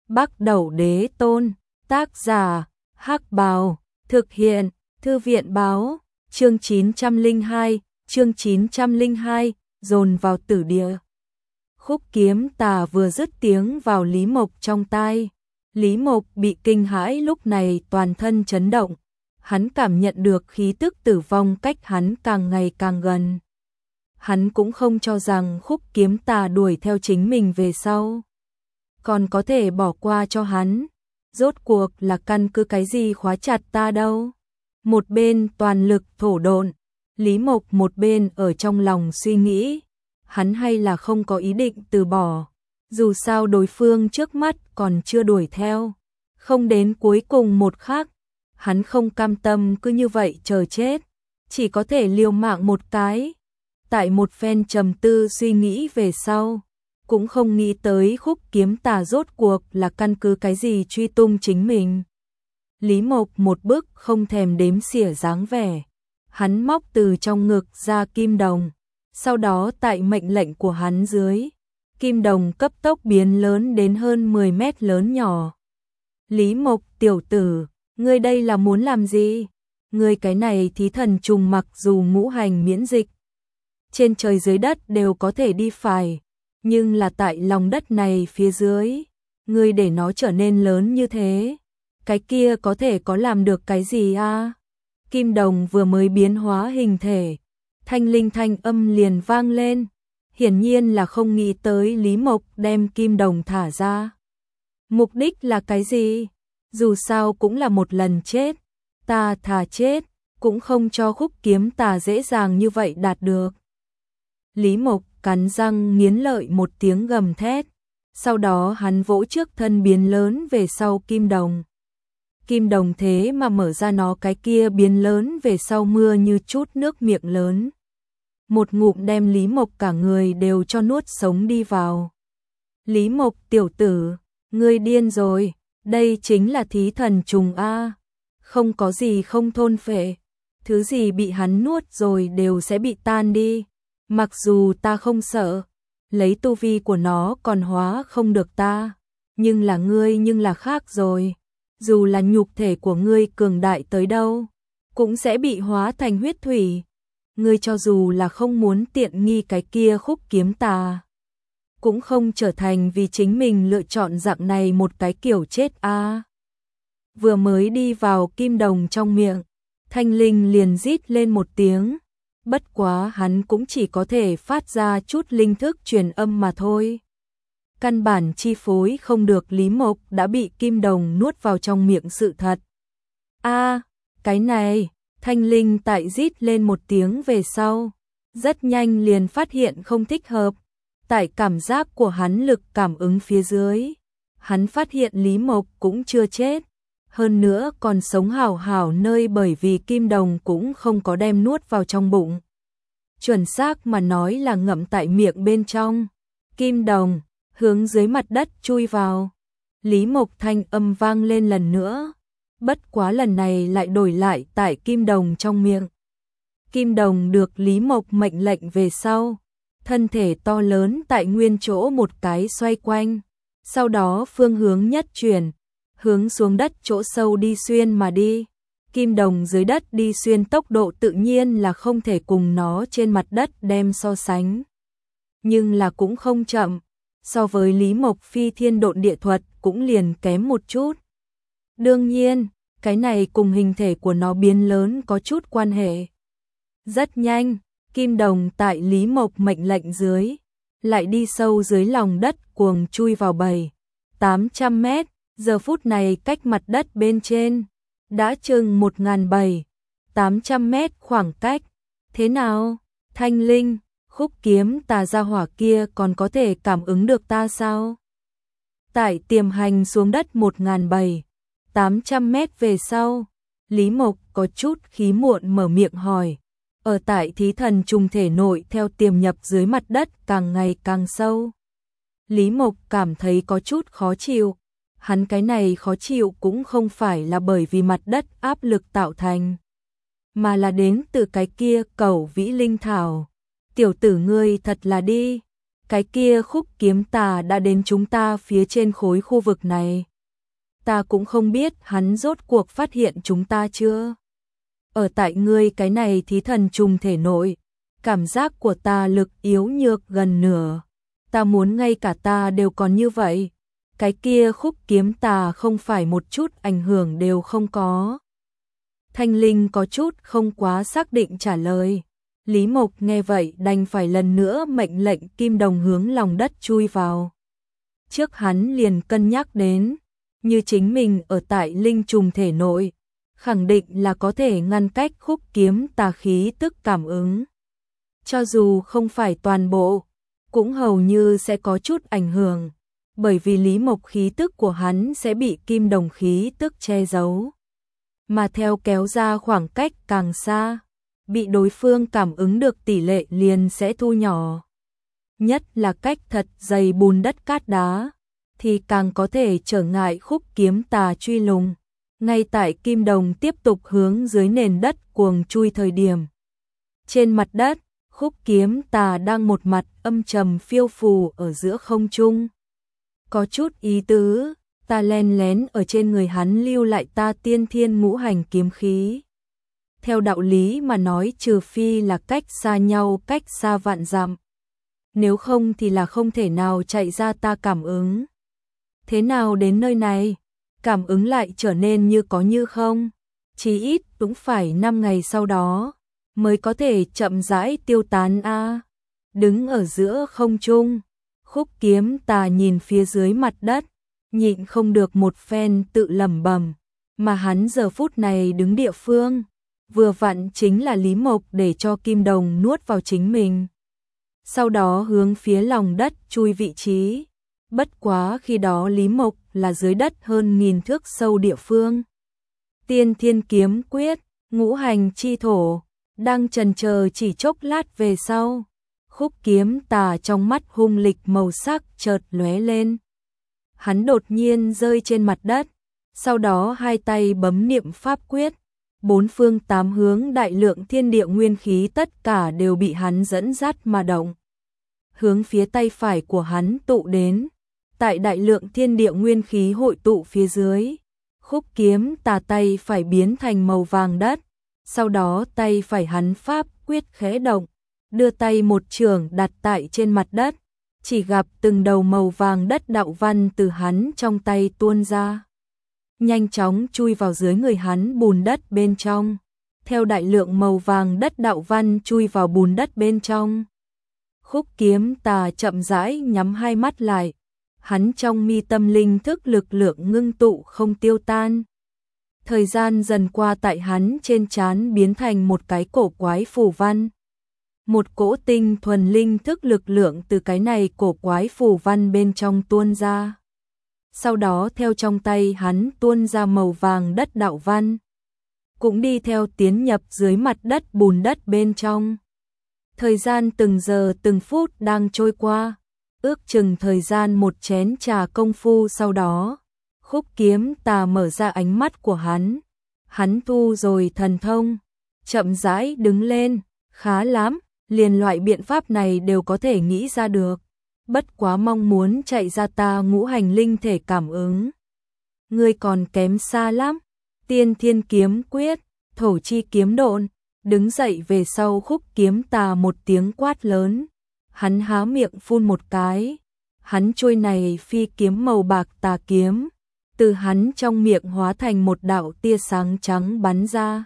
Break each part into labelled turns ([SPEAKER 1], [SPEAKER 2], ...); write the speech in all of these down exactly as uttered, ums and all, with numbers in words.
[SPEAKER 1] Bắc Đẩu Đế Tôn, tác giả, Hắc Bào, thực hiện, Thư viện báo, chương chín trăm lẻ hai, chương chín trăm lẻ hai, dồn vào tử địa. Khúc kiếm tà vừa dứt tiếng vào Lý Mộc trong tai. Lý Mộc bị kinh hãi, lúc này toàn thân chấn động. Hắn cảm nhận được khí tức tử vong cách hắn càng ngày càng gần. Hắn cũng không cho rằng khúc kiếm tà đuổi theo chính mình về sau còn có thể bỏ qua cho hắn. Rốt cuộc là căn cứ cái gì khóa chặt ta đâu? Một bên toàn lực thổ độn, Lý Mộc một bên ở trong lòng suy nghĩ, hắn hay là không có ý định từ bỏ. Dù sao đối phương trước mắt còn chưa đuổi theo, không đến cuối cùng một khắc, hắn không cam tâm cứ như vậy chờ chết, chỉ có thể liều mạng một cái. Tại một phen trầm tư suy nghĩ về sau, cũng không nghĩ tới khúc kiếm tà rốt cuộc là căn cứ cái gì truy tung chính mình. Lý Mộc một bức không thèm đếm xỉa dáng vẻ, hắn móc từ trong ngực ra kim đồng, sau đó tại mệnh lệnh của hắn dưới, kim đồng cấp tốc biến lớn đến hơn mười mét lớn nhỏ. Lý Mộc tiểu tử, ngươi đây là muốn làm gì? Ngươi cái này thí thần trùng mặc dù ngũ hành miễn dịch, trên trời dưới đất đều có thể đi phải, nhưng là tại lòng đất này phía dưới, ngươi để nó trở nên lớn như thế, cái kia có thể có làm được cái gì a? À? Kim đồng vừa mới biến hóa hình thể, thanh linh thanh âm liền vang lên, hiển nhiên là không nghĩ tới Lý Mộc đem kim đồng thả ra. Mục đích là cái gì? Dù sao cũng là một lần chết, ta thà chết, cũng không cho khúc kiếm tà dễ dàng như vậy đạt được. Lý Mộc cắn răng nghiến lợi một tiếng gầm thét, sau đó hắn vỗ trước thân biến lớn về sau kim đồng. Kim đồng thế mà mở ra nó cái kia biến lớn về sau mưa như chút nước miệng lớn. Một ngụm đem Lý Mộc cả người đều cho nuốt sống đi vào. Lý Mộc tiểu tử, ngươi điên rồi, đây chính là thí thần trùng a, không có gì không thôn phệ, thứ gì bị hắn nuốt rồi đều sẽ bị tan đi. Mặc dù ta không sợ, lấy tu vi của nó còn hóa không được ta, nhưng là ngươi nhưng là khác rồi. Dù là nhục thể của ngươi cường đại tới đâu, cũng sẽ bị hóa thành huyết thủy. Ngươi cho dù là không muốn tiện nghi cái kia khúc kiếm tà, cũng không trở thành vì chính mình lựa chọn dạng này một cái kiểu chết a. À. Vừa mới đi vào kim đồng trong miệng, thanh linh liền rít lên một tiếng. Bất quá hắn cũng chỉ có thể phát ra chút linh thức truyền âm mà thôi. Căn bản chi phối không được Lý Mộc đã bị kim đồng nuốt vào trong miệng sự thật. A, à, cái này, thanh linh tại rít lên một tiếng về sau, rất nhanh liền phát hiện không thích hợp. Tại cảm giác của hắn lực cảm ứng phía dưới, hắn phát hiện Lý Mộc cũng chưa chết. Hơn nữa còn sống hảo hảo nơi, bởi vì kim đồng cũng không có đem nuốt vào trong bụng. Chuẩn xác mà nói là ngậm tại miệng bên trong. Kim đồng hướng dưới mặt đất chui vào. Lý Mộc thanh âm vang lên lần nữa. Bất quá lần này lại đổi lại tại kim đồng trong miệng. Kim đồng được Lý Mộc mệnh lệnh về sau, thân thể to lớn tại nguyên chỗ một cái xoay quanh, sau đó phương hướng nhất chuyển, hướng xuống đất chỗ sâu đi xuyên mà đi. Kim đồng dưới đất đi xuyên tốc độ tự nhiên là không thể cùng nó trên mặt đất đem so sánh. Nhưng là cũng không chậm, so với Lý Mộc phi thiên độn địa thuật cũng liền kém một chút. Đương nhiên, cái này cùng hình thể của nó biến lớn có chút quan hệ. Rất nhanh, kim đồng tại Lý Mộc mệnh lệnh dưới, lại đi sâu dưới lòng đất cuồng chui vào bảy, tám trăm mét. Giờ phút này cách mặt đất bên trên đã chừng một nghìn bảy, tám trăm mét khoảng cách. Thế nào? Thanh linh, khúc kiếm tà gia hỏa kia còn có thể cảm ứng được ta sao? Tại tiềm hành xuống đất một nghìn bảy, tám trăm mét về sau, Lý Mộc có chút khí muộn mở miệng hỏi. Ở tại thí thần trùng thể nội theo tiềm nhập dưới mặt đất càng ngày càng sâu. Lý Mộc cảm thấy có chút khó chịu. Hắn cái này khó chịu cũng không phải là bởi vì mặt đất áp lực tạo thành, mà là đến từ cái kia cẩu vĩ linh thảo. Tiểu tử ngươi thật là đi, cái kia khúc kiếm tà đã đến chúng ta phía trên khối khu vực này. Ta cũng không biết hắn rốt cuộc phát hiện chúng ta chưa. Ở tại ngươi cái này thí thần trùng thể nội, cảm giác của ta lực yếu nhược gần nửa. Ta muốn ngay cả ta đều còn như vậy. Cái kia khúc kiếm tà không phải một chút ảnh hưởng đều không có. Thanh Linh có chút không quá xác định trả lời. Lý Mộc nghe vậy đành phải lần nữa mệnh lệnh kim đồng hướng lòng đất chui vào. Trước hắn liền cân nhắc đến, như chính mình ở tại linh trùng thể nội, khẳng định là có thể ngăn cách khúc kiếm tà khí tức cảm ứng. Cho dù không phải toàn bộ, cũng hầu như sẽ có chút ảnh hưởng, bởi vì Lý Mộc khí tức của hắn sẽ bị kim đồng khí tức che giấu. Mà theo kéo ra khoảng cách càng xa, bị đối phương cảm ứng được tỷ lệ liền sẽ thu nhỏ. Nhất là cách thật dày bùn đất cát đá, thì càng có thể trở ngại khúc kiếm tà truy lùng. Ngay tại kim đồng tiếp tục hướng dưới nền đất cuồng chui thời điểm. Trên mặt đất, khúc kiếm tà đang một mặt âm trầm phiêu phù ở giữa không trung. Có chút ý tứ, ta len lén ở trên người hắn lưu lại ta tiên thiên ngũ hành kiếm khí. Theo đạo lý mà nói trừ phi là cách xa nhau cách xa vạn dặm. Nếu không thì là không thể nào chạy ra ta cảm ứng. Thế nào đến nơi này, cảm ứng lại trở nên như có như không. Chí ít cũng phải năm ngày sau đó mới có thể chậm rãi tiêu tán a. À. Đứng ở giữa không trung, khúc kiếm tà nhìn phía dưới mặt đất, nhịn không được một phen tự lẩm bẩm, mà hắn giờ phút này đứng địa phương, vừa vặn chính là Lý Mộc để cho kim đồng nuốt vào chính mình. Sau đó hướng phía lòng đất chui vị trí. Bất quá khi đó Lý Mộc là dưới đất hơn nghìn thước sâu địa phương. Tiên thiên kiếm quyết, ngũ hành chi thổ, đang chần chờ chỉ chốc lát về sau. Khúc kiếm tà trong mắt hung lịch màu sắc chợt lóe lên. Hắn đột nhiên rơi trên mặt đất, sau đó hai tay bấm niệm pháp quyết. Bốn phương tám hướng đại lượng thiên địa nguyên khí tất cả đều bị hắn dẫn dắt mà động. Hướng phía tay phải của hắn tụ đến. Tại đại lượng thiên địa nguyên khí hội tụ phía dưới, khúc kiếm tà tay phải biến thành màu vàng đất, sau đó tay phải hắn pháp quyết khẽ động, đưa tay một chưởng đặt tại trên mặt đất, chỉ gặp từng đầu màu vàng đất đạo văn từ hắn trong tay tuôn ra, nhanh chóng chui vào dưới người hắn bùn đất bên trong. Theo đại lượng màu vàng đất đạo văn chui vào bùn đất bên trong, khúc kiếm tà chậm rãi nhắm hai mắt lại. Hắn trong mi tâm linh thức lực lượng ngưng tụ không tiêu tan. Thời gian dần qua tại hắn trên trán biến thành một cái cổ quái phù văn. Một cỗ tinh thuần linh thức lực lượng từ cái này cổ quái phù văn bên trong tuôn ra. Sau đó theo trong tay hắn tuôn ra màu vàng đất đạo văn. Cũng đi theo tiến nhập dưới mặt đất bùn đất bên trong. Thời gian từng giờ từng phút đang trôi qua. Ước chừng thời gian một chén trà công phu sau đó, khúc kiếm tà mở ra ánh mắt của hắn. Hắn thu rồi thần thông, chậm rãi đứng lên, khá lắm, liền loại biện pháp này đều có thể nghĩ ra được. Bất quá mong muốn chạy ra ta ngũ hành linh thể cảm ứng. Ngươi còn kém xa lắm, tiên thiên kiếm quyết, thổ chi kiếm độn, đứng dậy về sau khúc kiếm tà một tiếng quát lớn. Hắn há miệng phun một cái, hắn trôi này phi kiếm màu bạc tà kiếm, từ hắn trong miệng hóa thành một đạo tia sáng trắng bắn ra.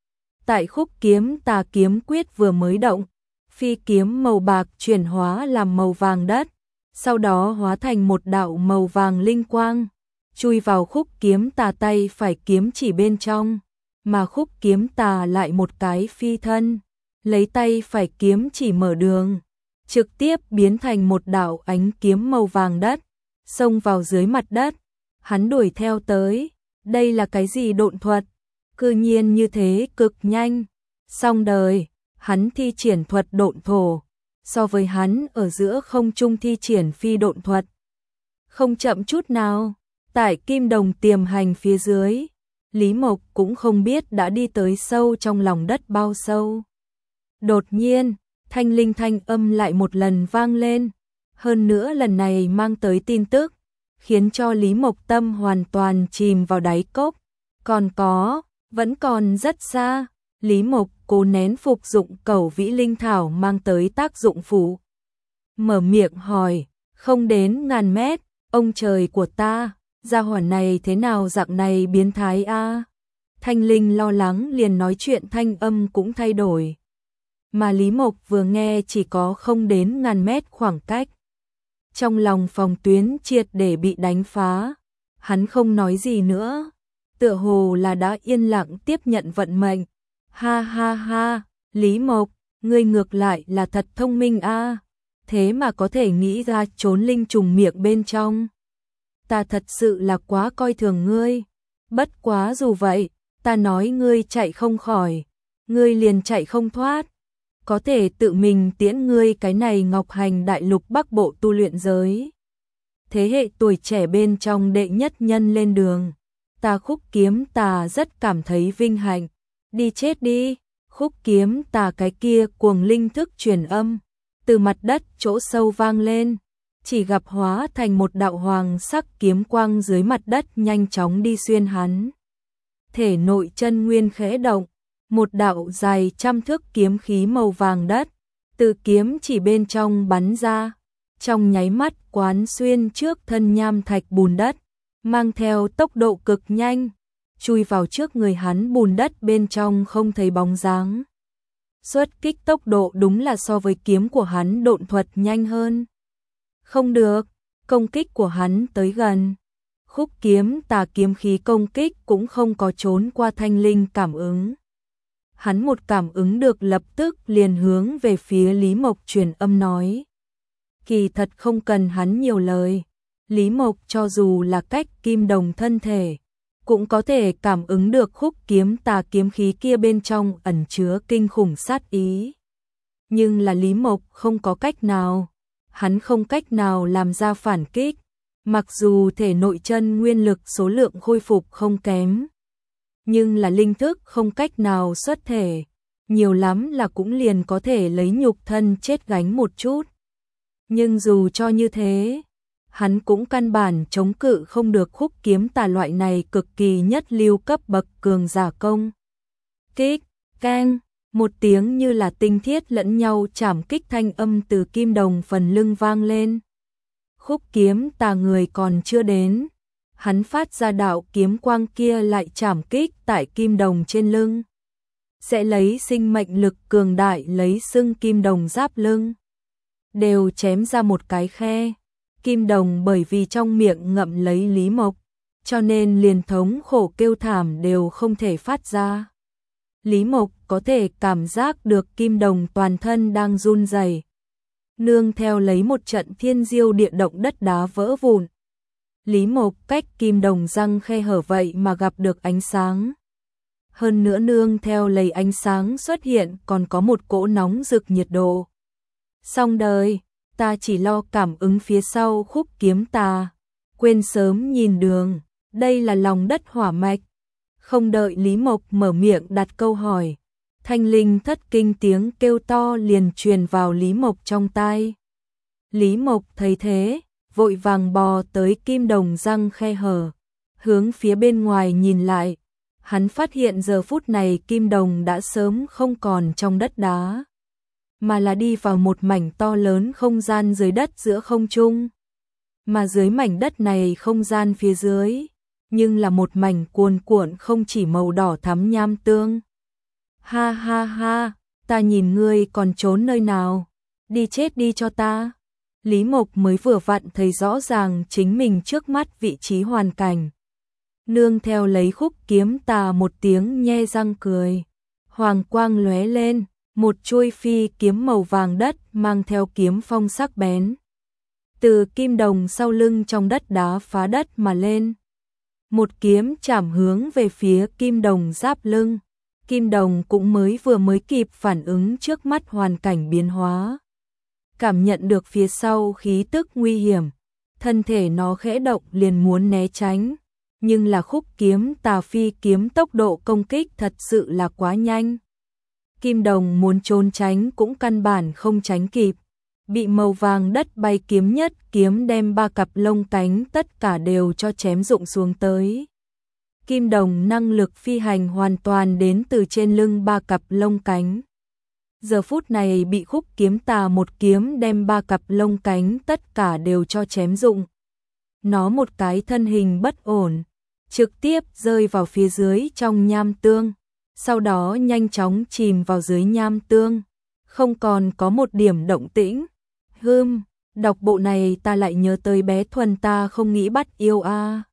[SPEAKER 1] Tại khúc kiếm tà kiếm quyết vừa mới động, phi kiếm màu bạc chuyển hóa làm màu vàng đất, sau đó hóa thành một đạo màu vàng linh quang, chui vào khúc kiếm tà tay phải kiếm chỉ bên trong, mà khúc kiếm tà lại một cái phi thân, lấy tay phải kiếm chỉ mở đường. Trực tiếp biến thành một đạo ánh kiếm màu vàng đất, xông vào dưới mặt đất. Hắn đuổi theo tới, đây là cái gì độn thuật? Cư nhiên như thế cực nhanh. Xong đời, hắn thi triển thuật độn thổ, so với hắn ở giữa không trung thi triển phi độn thuật. Không chậm chút nào, tại kim đồng tiềm hành phía dưới, Lý Mộc cũng không biết đã đi tới sâu trong lòng đất bao sâu. Đột nhiên, thanh linh thanh âm lại một lần vang lên, Hơn nữa lần này mang tới tin tức, khiến cho Lý Mộc tâm hoàn toàn chìm vào đáy cốc. Còn có, vẫn còn rất xa, Lý Mộc cố nén phục dụng Cẩu Vĩ Linh Thảo mang tới tác dụng phụ. Mở miệng hỏi, không đến ngàn mét, ông trời của ta, gia hỏa này thế nào dạng này biến thái a? Thanh Linh lo lắng liền nói chuyện thanh âm cũng thay đổi. Mà Lý Mộc vừa nghe chỉ có không đến ngàn mét khoảng cách. Trong lòng phòng tuyến triệt để bị đánh phá, hắn không nói gì nữa, tựa hồ là đã yên lặng tiếp nhận vận mệnh. Ha ha ha, Lý Mộc, ngươi ngược lại là thật thông minh a, thế mà có thể nghĩ ra trốn linh trùng miệng bên trong. Ta thật sự là quá coi thường ngươi, bất quá dù vậy, ta nói ngươi chạy không khỏi, ngươi liền chạy không thoát. Có thể tự mình tiễn ngươi cái này Ngọc Hành Đại Lục Bắc Bộ tu luyện giới. Thế hệ tuổi trẻ bên trong đệ nhất nhân lên đường. Ta Khúc Kiếm Tà rất cảm thấy vinh hạnh. Đi chết đi, Khúc Kiếm Tà cái kia cuồng linh thức truyền âm. Từ mặt đất chỗ sâu vang lên. Chỉ gặp hóa thành một đạo hoàng sắc kiếm quang dưới mặt đất nhanh chóng đi xuyên hắn. Thể nội chân nguyên khẽ động. Một đạo dài trăm thước kiếm khí màu vàng đất, từ kiếm chỉ bên trong bắn ra, trong nháy mắt quán xuyên trước thân nham thạch bùn đất, mang theo tốc độ cực nhanh, chui vào trước người hắn bùn đất bên trong không thấy bóng dáng. Xuất kích tốc độ đúng là so với kiếm của hắn độn thuật nhanh hơn. Không được, công kích của hắn tới gần. Khúc Kiếm Tà kiếm khí công kích cũng không có trốn qua Thanh Linh cảm ứng. Hắn một cảm ứng được lập tức liền hướng về phía Lý Mộc truyền âm nói. Kỳ thật không cần hắn nhiều lời, Lý Mộc cho dù là cách kim đồng thân thể, cũng có thể cảm ứng được Khúc Kiếm Tà kiếm khí kia bên trong ẩn chứa kinh khủng sát ý. Nhưng là Lý Mộc không có cách nào, hắn không cách nào làm ra phản kích, mặc dù thể nội chân nguyên lực số lượng khôi phục không kém. Nhưng là linh thức không cách nào xuất thể, nhiều lắm là cũng liền có thể lấy nhục thân chết gánh một chút. Nhưng dù cho như thế, hắn cũng căn bản chống cự không được Khúc Kiếm Tà loại này cực kỳ nhất lưu cấp bậc cường giả công. Kích, keng, một tiếng như là tinh thiết lẫn nhau chạm kích thanh âm từ kim đồng phần lưng vang lên. Khúc Kiếm Tà người còn chưa đến, hắn phát ra đạo kiếm quang kia lại chạm kích tại kim đồng trên lưng. Sẽ lấy sinh mệnh lực cường đại lấy xưng kim đồng giáp lưng. Đều chém ra một cái khe. Kim đồng bởi vì trong miệng ngậm lấy Lý Mộc, cho nên liền thống khổ kêu thảm đều không thể phát ra. Lý Mộc có thể cảm giác được kim đồng toàn thân đang run rẩy. Nương theo lấy một trận thiên diêu địa động đất đá vỡ vụn. Lý Mộc cách kim đồng răng khe hở vậy mà gặp được ánh sáng. Hơn nữa nương theo lấy ánh sáng xuất hiện còn có một cỗ nóng rực nhiệt độ. Xong đời, ta chỉ lo cảm ứng phía sau Khúc Kiếm Tà, quên sớm nhìn đường, đây là lòng đất hỏa mạch. Không đợi Lý Mộc mở miệng đặt câu hỏi, Thanh Linh thất kinh tiếng kêu to liền truyền vào Lý Mộc trong tai. Lý Mộc thấy thế, vội vàng bò tới kim đồng răng khe hở, hướng phía bên ngoài nhìn lại. Hắn phát hiện giờ phút này kim đồng đã sớm không còn trong đất đá, mà là đi vào một mảnh to lớn không gian dưới đất giữa không trung. Mà dưới mảnh đất này không gian phía dưới, nhưng là một mảnh cuồn cuộn không chỉ màu đỏ thắm nham tương. Ha ha ha, ta nhìn ngươi còn trốn nơi nào, đi chết đi cho ta. Lý Mộc mới vừa vặn thấy rõ ràng chính mình trước mắt vị trí hoàn cảnh. Nương theo lấy Khúc Kiếm Tà một tiếng nhe răng cười, hoàng quang lóe lên, một chuôi phi kiếm màu vàng đất mang theo kiếm phong sắc bén. Từ kim đồng sau lưng trong đất đá phá đất mà lên. Một kiếm chạm hướng về phía kim đồng giáp lưng. Kim đồng cũng mới vừa mới kịp phản ứng trước mắt hoàn cảnh biến hóa. Cảm nhận được phía sau khí tức nguy hiểm, thân thể nó khẽ động liền muốn né tránh. Nhưng là Khúc Kiếm Tà phi kiếm tốc độ công kích thật sự là quá nhanh. Kim đồng muốn trốn tránh cũng căn bản không tránh kịp. bị màu vàng đất bay kiếm nhất kiếm đem ba cặp lông cánh tất cả đều cho chém rụng xuống tới. Kim đồng năng lực phi hành hoàn toàn đến từ trên lưng ba cặp lông cánh. Giờ phút này bị Khúc Kiếm Tà một kiếm đem ba cặp lông cánh tất cả đều cho chém rụng. Nó một cái thân hình bất ổn, trực tiếp rơi vào phía dưới trong nham tương, sau đó nhanh chóng chìm vào dưới nham tương, không còn có một điểm động tĩnh. Hừm, đọc bộ này ta lại nhớ tới bé Thuần ta không nghĩ bắt yêu a. À.